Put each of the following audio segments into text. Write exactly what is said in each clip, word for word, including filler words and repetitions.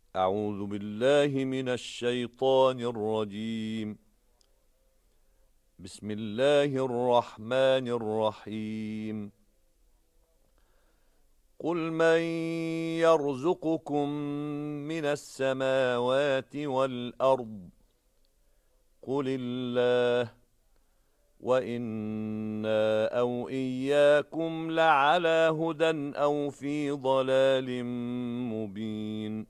أعوذ بالله من الشيطان الرجيم. بسم الله الرحمن الرحيم. قل من يرزقكم من السماوات والأرض؟ قل الله، وإنا أو إياكم لعلى هدى أو في ضلال مبين.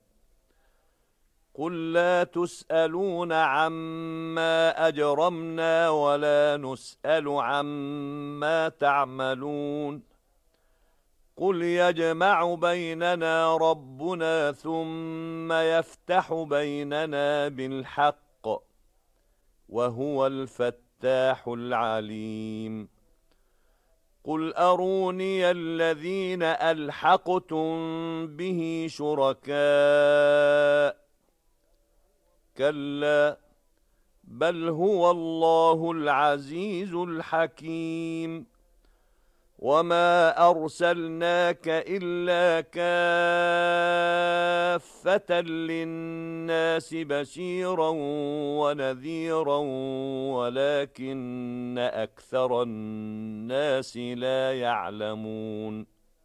قل لا تسألون عما أجرمنا ولا نسأل عما تعملون. قل يجمع بيننا ربنا ثم يفتح بيننا بالحق، وهو الفتاح العليم. قل أروني الذين ألحقتم به شركاء. كلا، بل هو الله العزيز الحكيم. وما أرسلناك إلا كافة للناس بشيرا ونذيرا ولكن أكثر الناس لا يعلمون.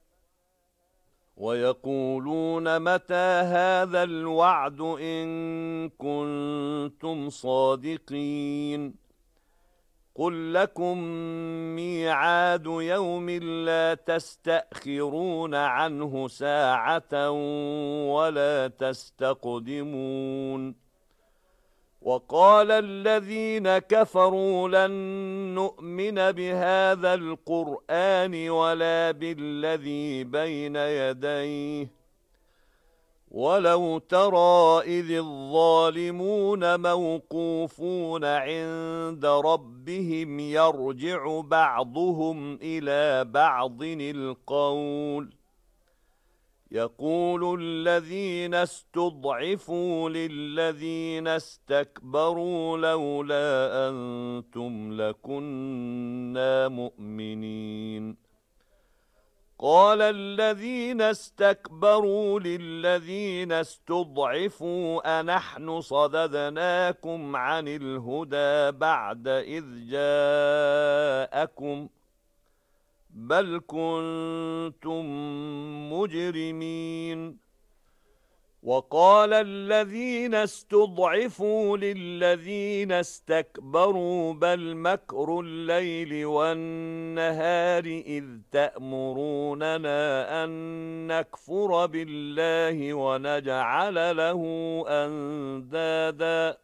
ويقولون متى هذا الوعد إن كنتم صادقين. قل لكم ميعاد يوم لا تستأخرون عنه ساعة ولا تستقدمون. وقال الذين كفروا لن نؤمن بهذا القرآن ولا بالذي بين يديه ولو ترى إذ الظالمون موقوفون عند ربهم يرجع بعضهم إلى بعض القول يقول الذين استضعفوا للذين استكبروا لولا أنتم لكنا مؤمنين. قال الذين استكبروا للذين استضعفوا أنحن صددناكم عن الهدى بعد إذ جاءكم بل كنتم مجرمين. وقال الذين استضعفوا للذين استكبروا بل مكر الليل والنهار إذ تأمروننا أن نكفر بالله ونجعل له أندادا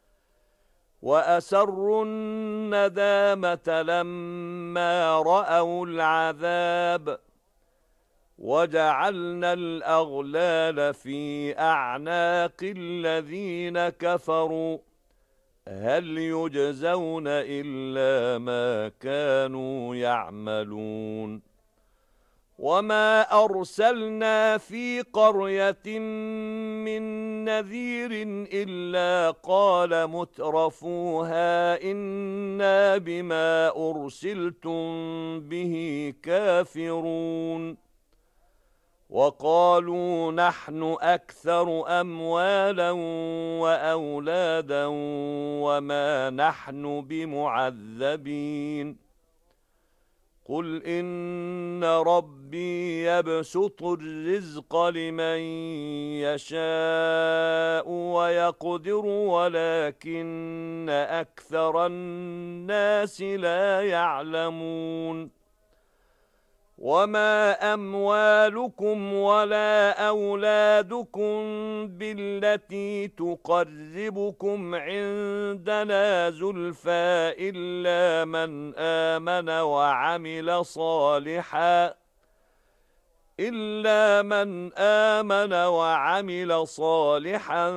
وأسروا الندامة لما رأوا العذاب وجعلنا الأغلال في أعناق الذين كفروا هل يجزون إلا ما كانوا يعملون. وما أرسلنا في قرية من نذير إلا قال مترفوها إنا بما أرسلتم به كافرون. وقالوا نحن أكثر أموالا وأولادا وما نحن بمعذبين. قل إن ربي يبسط الرزق لمن يشاء ويقدر ولكن أكثر الناس لا يعلمون. وما أموالكم ولا أولادكم بالتي تقربكم عندنا زلفى إلا من آمن وعمل صالحا إلا من آمن وعمل صالحا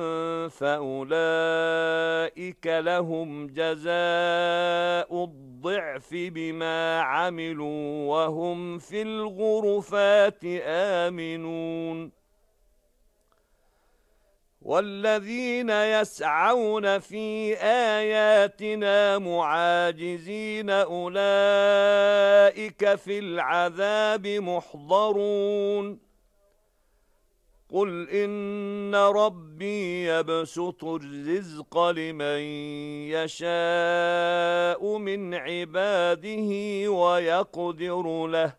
فأولئك لهم جزاء الضعف بما عملوا وهم في الغرفات آمنون. والذين يسعون في آياتنا معاجزين أولئك في العذاب محضرون. قل إن ربي يبسط الرزق لمن يشاء من عباده ويقدر له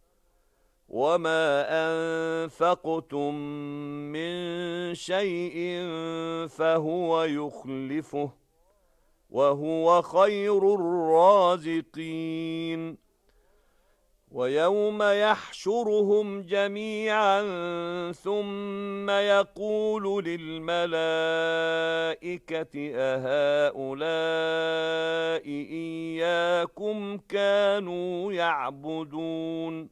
وما أنفقتم من شيء فهو يخلفه وهو خير الرازقين ويوم يحشرهم جميعا ثم يقول للملائكة أهؤلاء إياكم كانوا يعبدون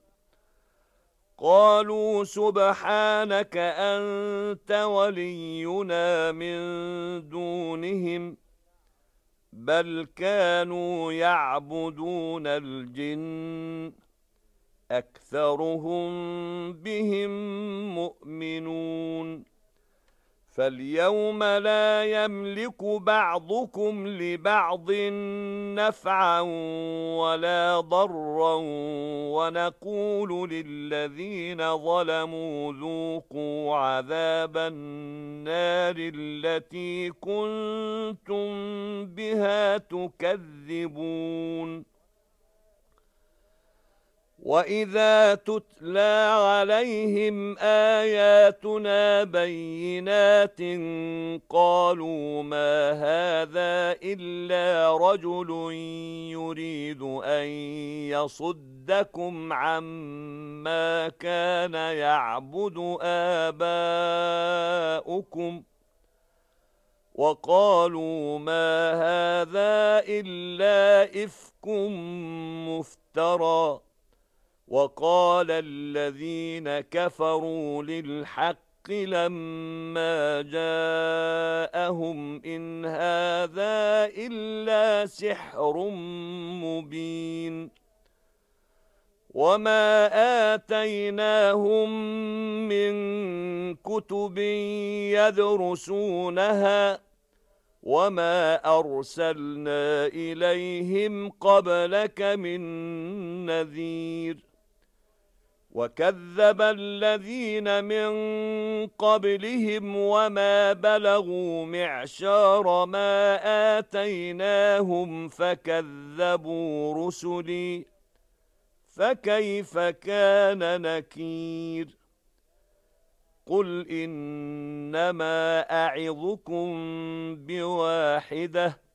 قالوا سبحانك أنت ولينا من دونهم بل كانوا يعبدون الجن أكثرهم بهم مؤمنون فاليوم لا يملك بعضكم لبعض نفعا ولا ضرا ونقول للذين ظلموا ذوقوا عذاب النار التي كنتم بها تكذبون وَإِذَا تُتْلَى عَلَيْهِمْ آيَاتُنَا بَيِّنَاتٍ قَالُوا مَا هَذَا إِلَّا رَجُلٌ يُرِيدُ أَن يَصُدَّكُمْ عَمَّا كَانَ يَعْبُدُ آبَاؤُكُمْ وَقَالُوا مَا هَذَا إِلَّا إِفْكٌ مُفْتَرًى وقال الذين كفروا للحق لما جاءهم إن هذا إلا سحر مبين وما آتيناهم من كتب يدرسونها وما أرسلنا إليهم قبلك من نذير وكذب الذين من قبلهم وما بلغوا معشار ما آتيناهم فكذبوا رسلي فكيف كان نكير قل إنما أعظكم بواحدة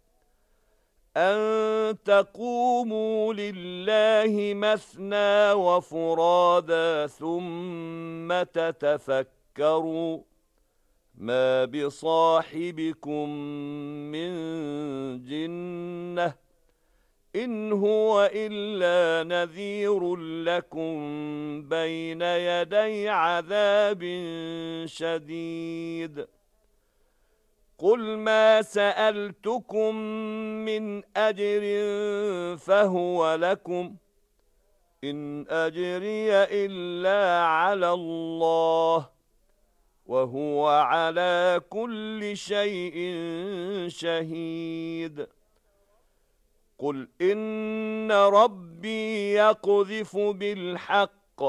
أن تقوموا لله مثنى وفرادا ثم تتفكروا ما بصاحبكم من جنة إن هو إلا نذير لكم بين يدي عذاب شديد قل ما سألتكم من أجر فهو لكم إن أجري إلا على الله وهو على كل شيء شهيد قل إن ربي يقذف بالحق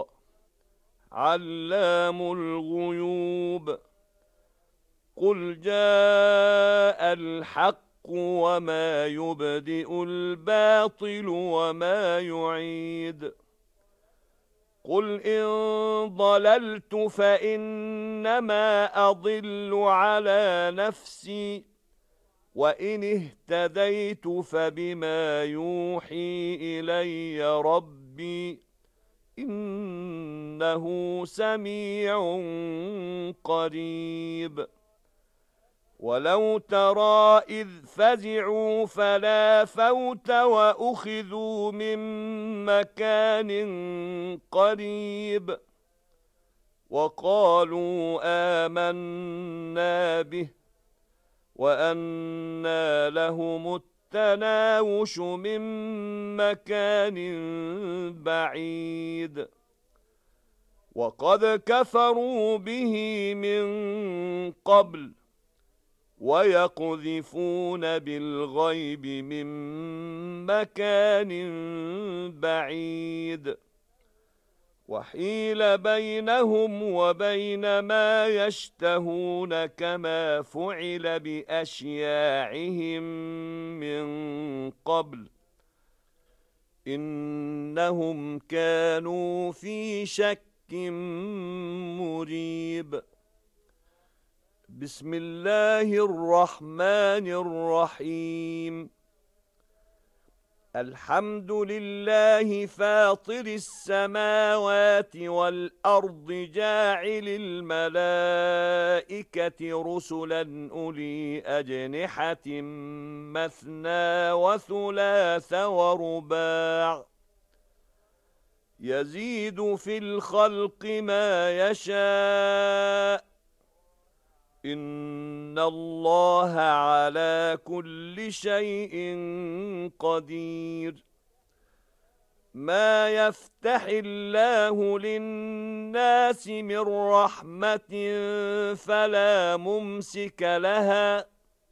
علام الغيوب قل جاء الحق وما يبدئ الباطل وما يعيد قل إن ضللت فإنما أضل على نفسي وإن اهتديت فبما يوحي إلي ربي إنه سميع قريب ولو ترى إذ فزعوا فلا فوت وأخذوا من مكان قريب وقالوا آمنا به وأنى لهم التناوش من مكان بعيد وقد كفروا به من قبل ويقذفون بالغيب من مكان بعيد وحيل بينهم وبين ما يشتهون كما فعل بأشياعهم من قبل إنهم كانوا في شك مريب. بسم الله الرحمن الرحيم. الحمد لله فاطر السماوات والأرض جاعل الملائكة رسلا أولي أجنحة مثنى وثلاث ورباع يزيد في الخلق ما يشاء إن الله على كل شيء قدير. ما يفتح الله للناس من رحمة فلا ممسك لها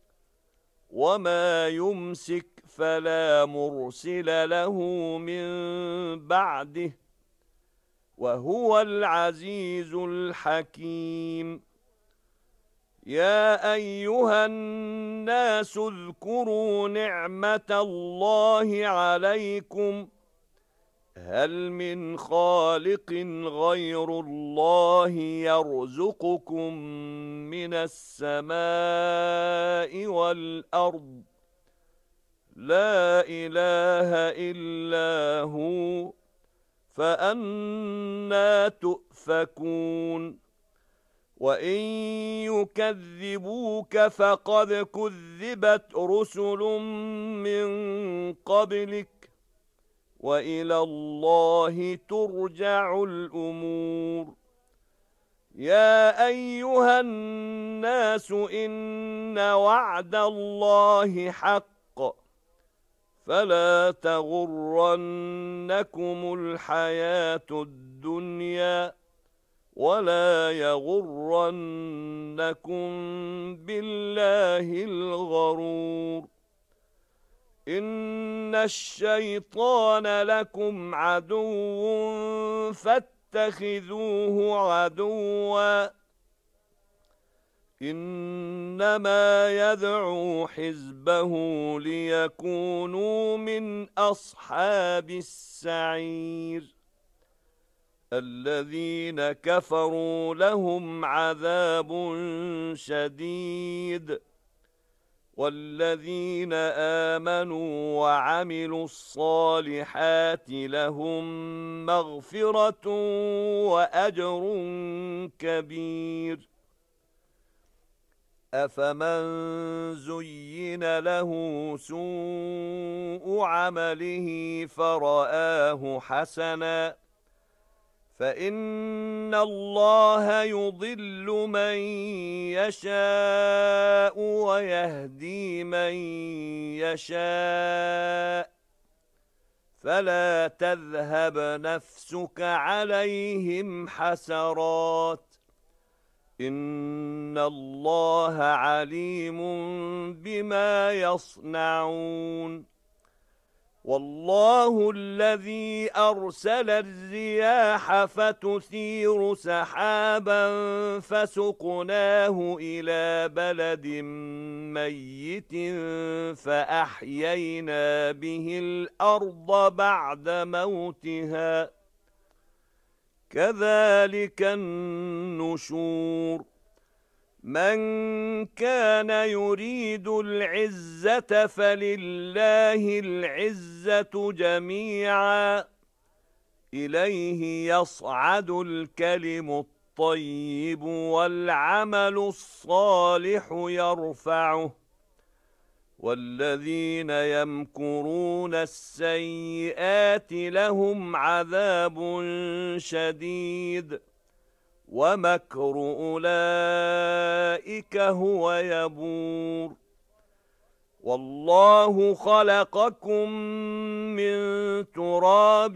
وما يمسك فلا مرسل له من بعده وهو العزيز الحكيم. يا أيها الناس اذكروا نعمة الله عليكم هل من خالق غير الله يرزقكم من السماء والأرض لا إله إلا هو فأنى تؤفكون. وإن يكذبوك فقد كذبت رسل من قبلك وإلى الله ترجع الأمور. يا أيها الناس إن وعد الله حق فلا تغرنكم الحياة الدنيا ولا يغرنكم بالله الغرور. إن الشيطان لكم عدو فاتخذوه عدوا إنما يدعو حزبه ليكونوا من أصحاب السعير. الذين كفروا لهم عذاب شديد والذين آمنوا وعملوا الصالحات لهم مغفرة وأجر كبير. أفمن زين له سوء عمله فرآه حسنا فإن الله يضل من يشاء ويهدي من يشاء فلا تذهب نفسك عليهم حسرات إن الله عليم بما يصنعون. والله الذي أرسل الرياح فتثير سحابا فسقناه إلى بلد ميت فأحيينا به الأرض بعد موتها كذلك النشور. من كان يريد العزة فلله العزة جميعا إليه يصعد الكلم الطيب والعمل الصالح يرفعه والذين يمكرون السيئات لهم عذاب شديد ومكر أولئك هو يبور. والله خلقكم من تراب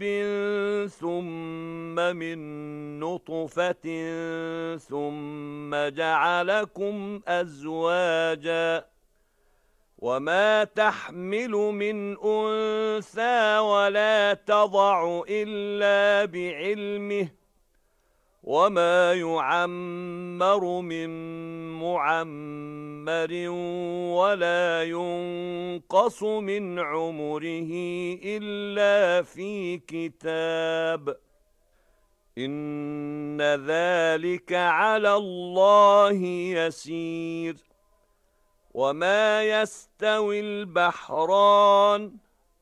ثم من نطفة ثم جعلكم أزواجا وما تحمل من أنثى ولا تضع إلا بعلمه وما يعمر من معمر ولا ينقص من عمره إلا في كتاب إن ذلك على الله يسير وما يستوي البحران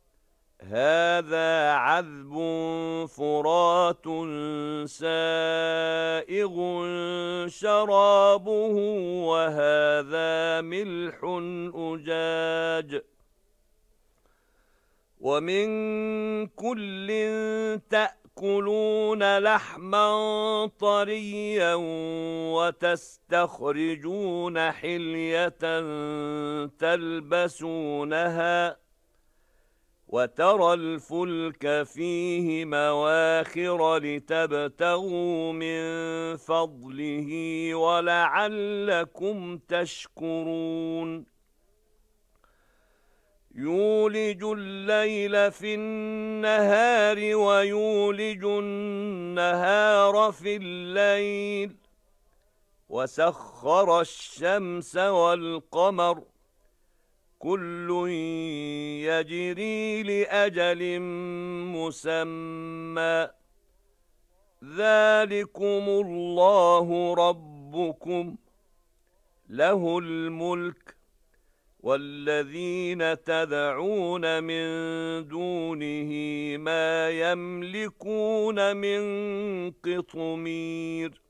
هذا عذب فرات سائغ شرابه وهذا ملح أجاج ومن كل تأكلون لحما طريا وتستخرجون حلية تلبسونها وترى الفلك فيه مواخر لتبتغوا من فضله ولعلكم تشكرون يولج الليل في النهار ويولج النهار في الليل وسخر الشمس والقمر كل يجري لأجل مسمى ذلكم الله ربكم له الملك والذين تدعون من دونه ما يملكون من قطمير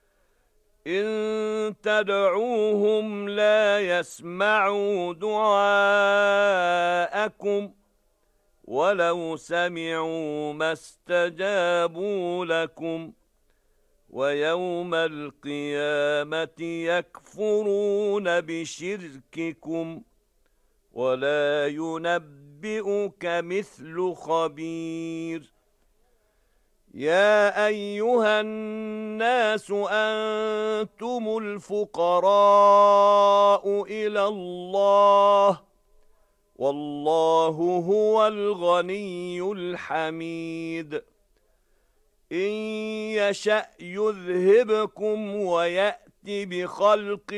إن تدعوهم لا يسمعوا دعاءكم ولو سمعوا ما استجابوا لكم ويوم القيامة يكفرون بشرككم ولا ينبئك مثل خبير يا أيها الناس أنتم الفقراء إلى الله والله هو الغني الحميد إن يشأ يذهبكم ويأت بخلق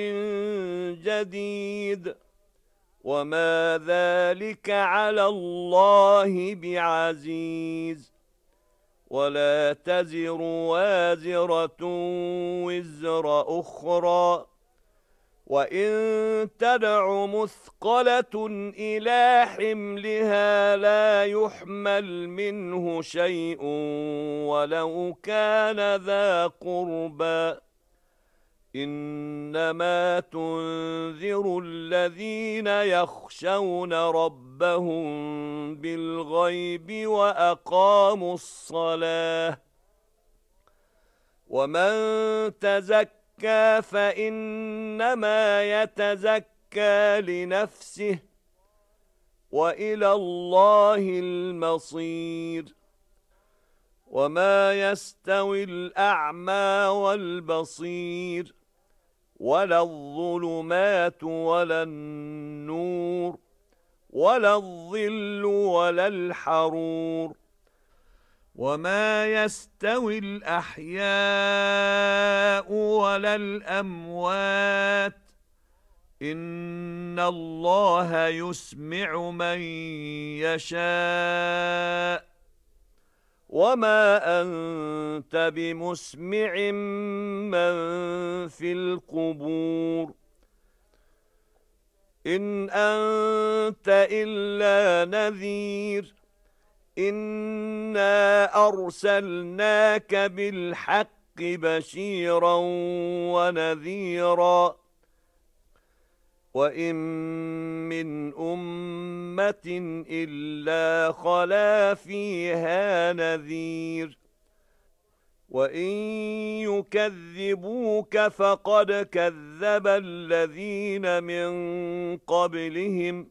جديد وما ذلك على الله بعزيز ولا تزر وازرة وزر أخرى وإن تدع مثقلة إلى حملها لا يحمل منه شيء ولو كان ذا قربى إنما تنذر الذين يخشون ربهم بالغيب وأقاموا الصلاة ومن تزكى فإنما يتزكى لنفسه وإلى الله المصير وما يستوي الأعمى والبصير ولا الظلمات ولا النور ولا الظل ولا الحرور وما يستوي الأحياء ولا الأموات إن الله يسمع من يشاء وما أنت بمسمع من في القبور إن أنت إلا نذير إنا أرسلناك بالحق بشيرا ونذيرا وإن من أمة إلا خلا فيها نذير وإن يكذبوك فقد كذب الذين من قبلهم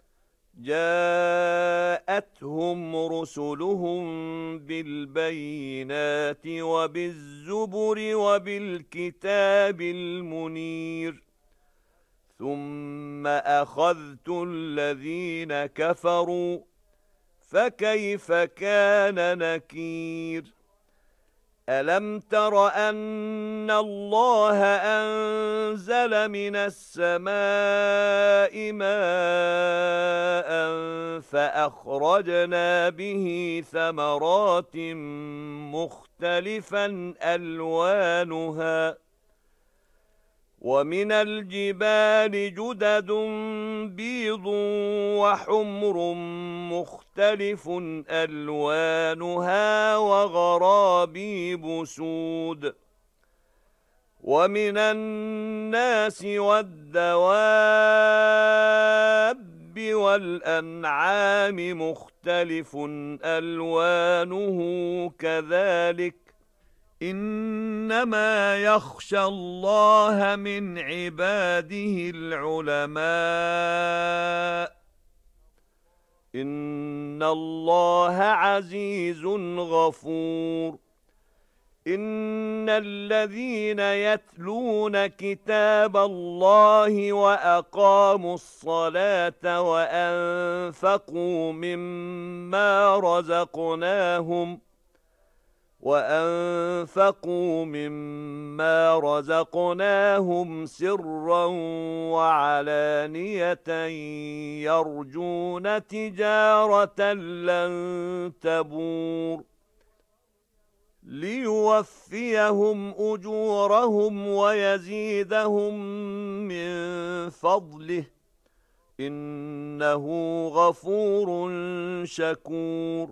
جاءتهم رسلهم بالبينات وبالزبر وبالكتاب المنير ثم أخذت الذين كفروا فكيف كان نكير ألم تر أن الله أنزل من السماء ماء فأخرجنا به ثمرات مختلفا ألوانها ومن الجبال جدد بيض وحمر مختلف ألوانها وغرابيب سود ومن الناس والدواب والأنعام مختلف ألوانه كذلك إنما يخشى الله من عباده العلماء إن الله عزيز غفور إن الذين يتلون كتاب الله وأقاموا الصلاة وأنفقوا مما رزقناهم وأنفقوا مما رزقناهم سرا وعلانية يرجون تجارة لن تبور ليوفيهم أجورهم ويزيدهم من فضله إنه غفور شكور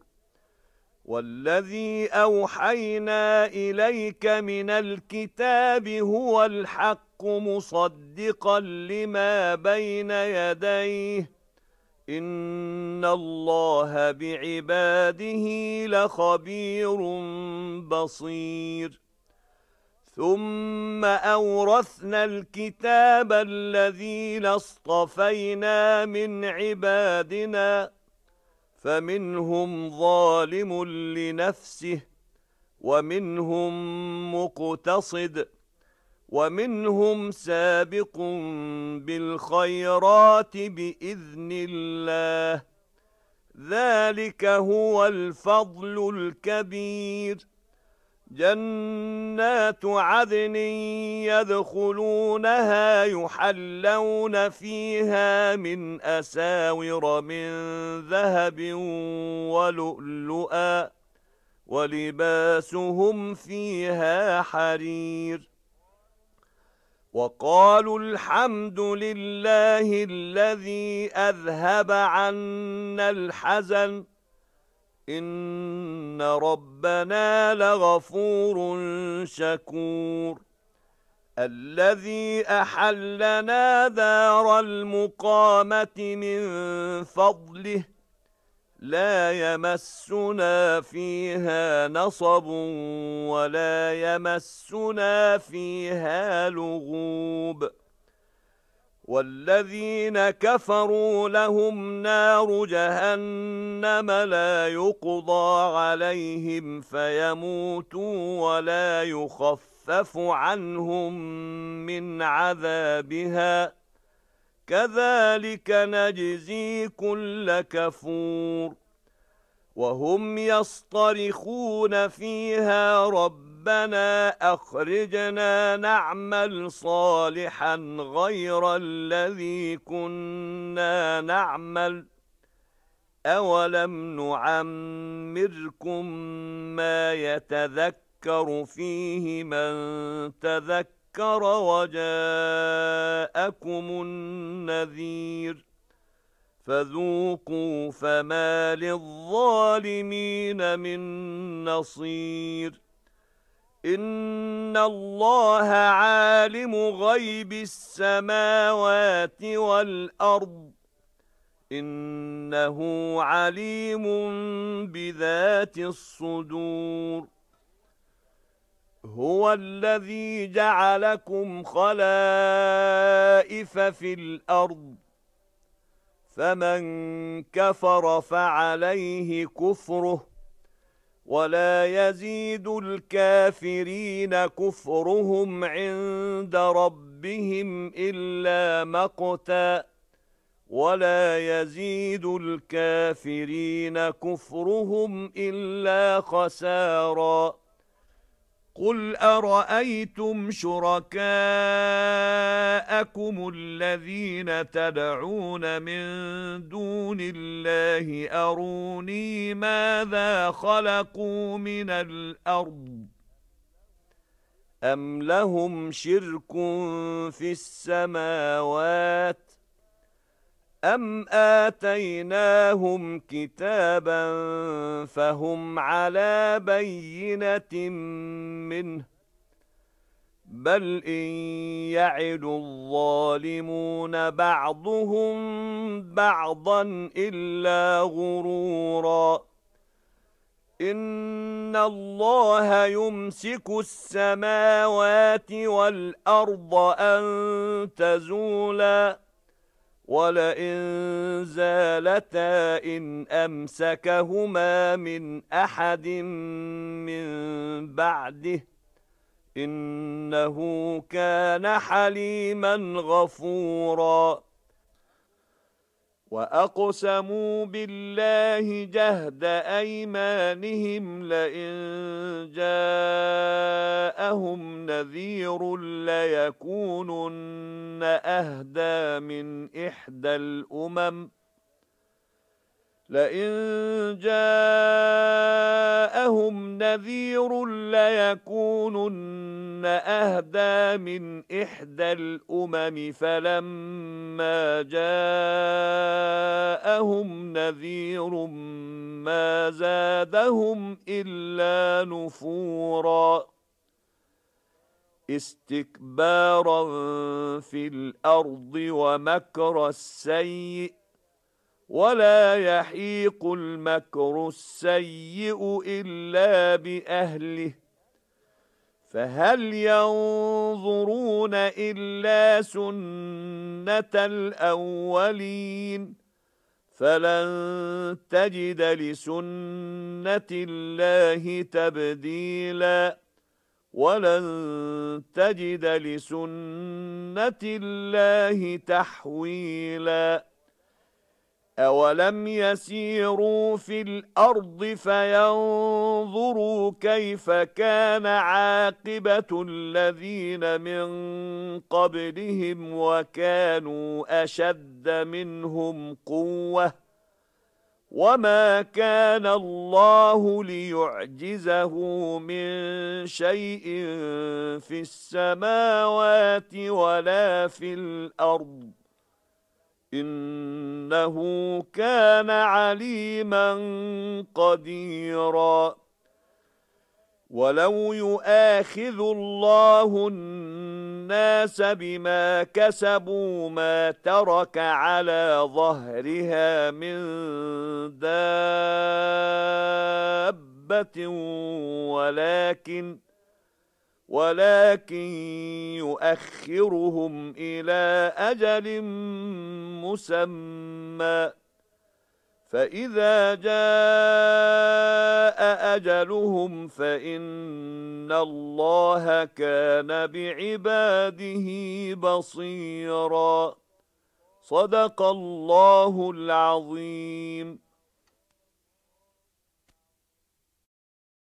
والذي أوحينا إليك من الكتاب هو الحق مصدقا لما بين يديه إن الله بعباده لخبير بصير ثم أورثنا الكتاب الذين اصطفينا من عبادنا فمنهم ظالم لنفسه ومنهم مقتصد ومنهم سابق بالخيرات بإذن الله ذلك هو الفضل الكبير جنات عدن يدخلونها يحلون فيها من أساور من ذهب ولؤلؤا ولباسهم فيها حرير وقالوا الحمد لله الذي أذهب عنا الحزن إن ربنا لغفور شكور الذي أحلنا دار المقامة من فضله لا يمسنا فيها نصب ولا يمسنا فيها لغوب والذين كفروا لهم نار جهنم لا يقضى عليهم فيموتوا ولا يخفف عنهم من عذابها كذلك نجزي كل كفور وهم يصطرخون فيها ربنا أخرجنا نعمل صالحا غير الذي كنا نعمل أولم نعمركم ما يتذكر فيه من تذكر وجاءكم النذير فذوقوا فما للظالمين من نصير إن الله عالم غيب السماوات والأرض إنه عليم بذات الصدور هو الذي جعلكم خلائف في الأرض فمن كفر فعليه كفره ولا يزيد الكافرين كفرهم عند ربهم إلا مقتا ولا يزيد الكافرين كفرهم إلا خسارا قل أرأيتم شركاءكم الذين تدعون من دون الله أروني ماذا خلقوا من الأرض أم لهم شرك في السماوات أم آتيناهم كتابا فهم على بينة منه بل إن يعد الظالمون بعضهم بعضا إلا غرورا إن الله يمسك السماوات والأرض أن تزولا ولئن زالتا إن أمسكهما من أحد من بعده إنه كان حليما غفورا وأقسموا بالله جهد أيمانهم لئن جاءهم نذير ليكونن أهدى من إحدى الأمم لئن جاءهم نذير ليكونن أهدى من إحدى الأمم فلما جاءهم نذير ما زادهم إلا نفورا استكبارا في الأرض ومكر السيء ولا يحيق المكر السيء إلا بأهله فهل ينظرون إلا سنة الأولين فلن تجد لسنة الله تبديلا ولن تجد لسنة الله تحويلا أولم يسيروا في الأرض فينظروا كيف كان عاقبة الذين من قبلهم وكانوا أشد منهم قوة وما كان الله ليعجزه من شيء في السماوات ولا في الأرض إنه كان عليما قديرا ولو يؤاخذ الله الناس بما كسبوا ما ترك على ظهرها من دابة ولكن ولكن يؤخرهم إلى أجل مسمى فإذا جاء أجلهم فإن الله كان بعباده بصيرا صدق الله العظيم.